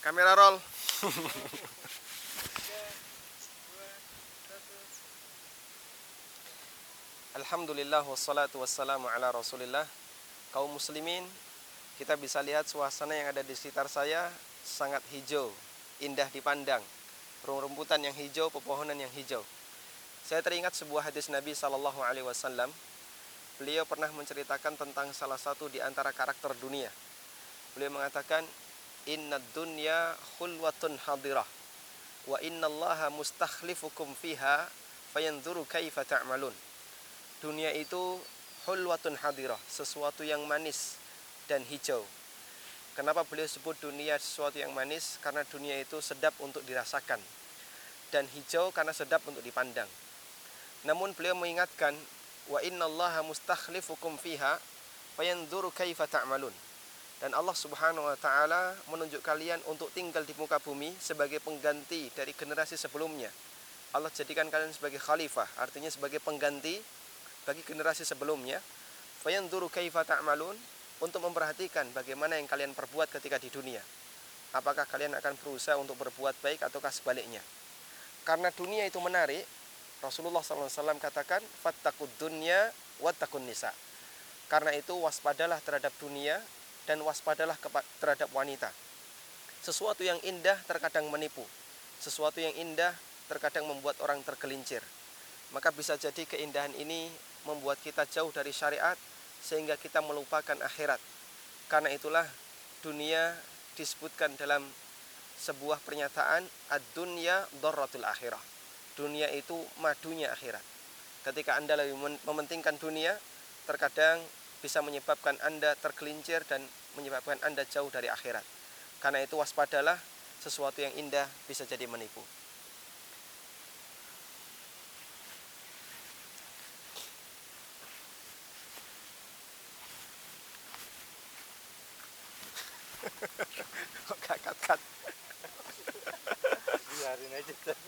Kamera roll. Alhamdulillah wassalatu wassalamu ala Rasulillah. Kaum muslimin, kita bisa lihat suasana yang ada di sekitar saya sangat hijau, indah dipandang. Rumputan yang hijau, pepohonan yang hijau. Saya teringat sebuah hadis Nabi sallallahu alaihi wasallam. Beliau pernah menceritakan tentang salah satu di antara karakter dunia. Beliau mengatakan, "Innad dunya khulwatun hadirah wa innallaha mustakhlifukum fiha fayanzuru kaifa ta'malun." Dunia itu hulwatun hadirah, sesuatu yang manis dan hijau. Kenapa beliau sebut dunia sesuatu yang manis? Karena dunia itu sedap untuk dirasakan, dan hijau karena sedap untuk dipandang. Namun beliau mengingatkan, wa innallaha mustakhlifukum fiha fayanzuru kaifa ta'malun. Dan Allah Subhanahu wa taala menunjuk kalian untuk tinggal di muka bumi sebagai pengganti dari generasi sebelumnya. Allah jadikan kalian sebagai khalifah, artinya sebagai pengganti bagi generasi sebelumnya. Fayanzuru kaifa ta'malun, untuk memperhatikan bagaimana yang kalian perbuat ketika di dunia. Apakah kalian akan berusaha untuk berbuat baik ataukah sebaliknya? Karena dunia itu menarik, Rasulullah SAW katakan, fattaqud dunya wattaqun nisa. Karena itu waspadalah terhadap dunia dan waspadalah terhadap wanita. Sesuatu yang indah terkadang menipu. Sesuatu yang indah terkadang membuat orang tergelincir. Maka bisa jadi keindahan ini membuat kita jauh dari syariat sehingga kita melupakan akhirat. Karena itulah dunia disebutkan dalam sebuah pernyataan, ad-dunya dharratul akhirah. Dunia itu madunya akhirat. Ketika Anda lebih mementingkan dunia, terkadang bisa menyebabkan Anda tergelincir dan menyebabkan Anda jauh dari akhirat. Karena itu waspadalah, sesuatu yang indah bisa jadi menipu. Kat. Biarin aja.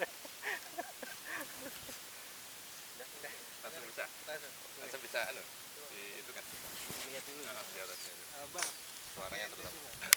Langsung bisa itu kan. Lihat dulu. Di atasnya. Suaranya terus.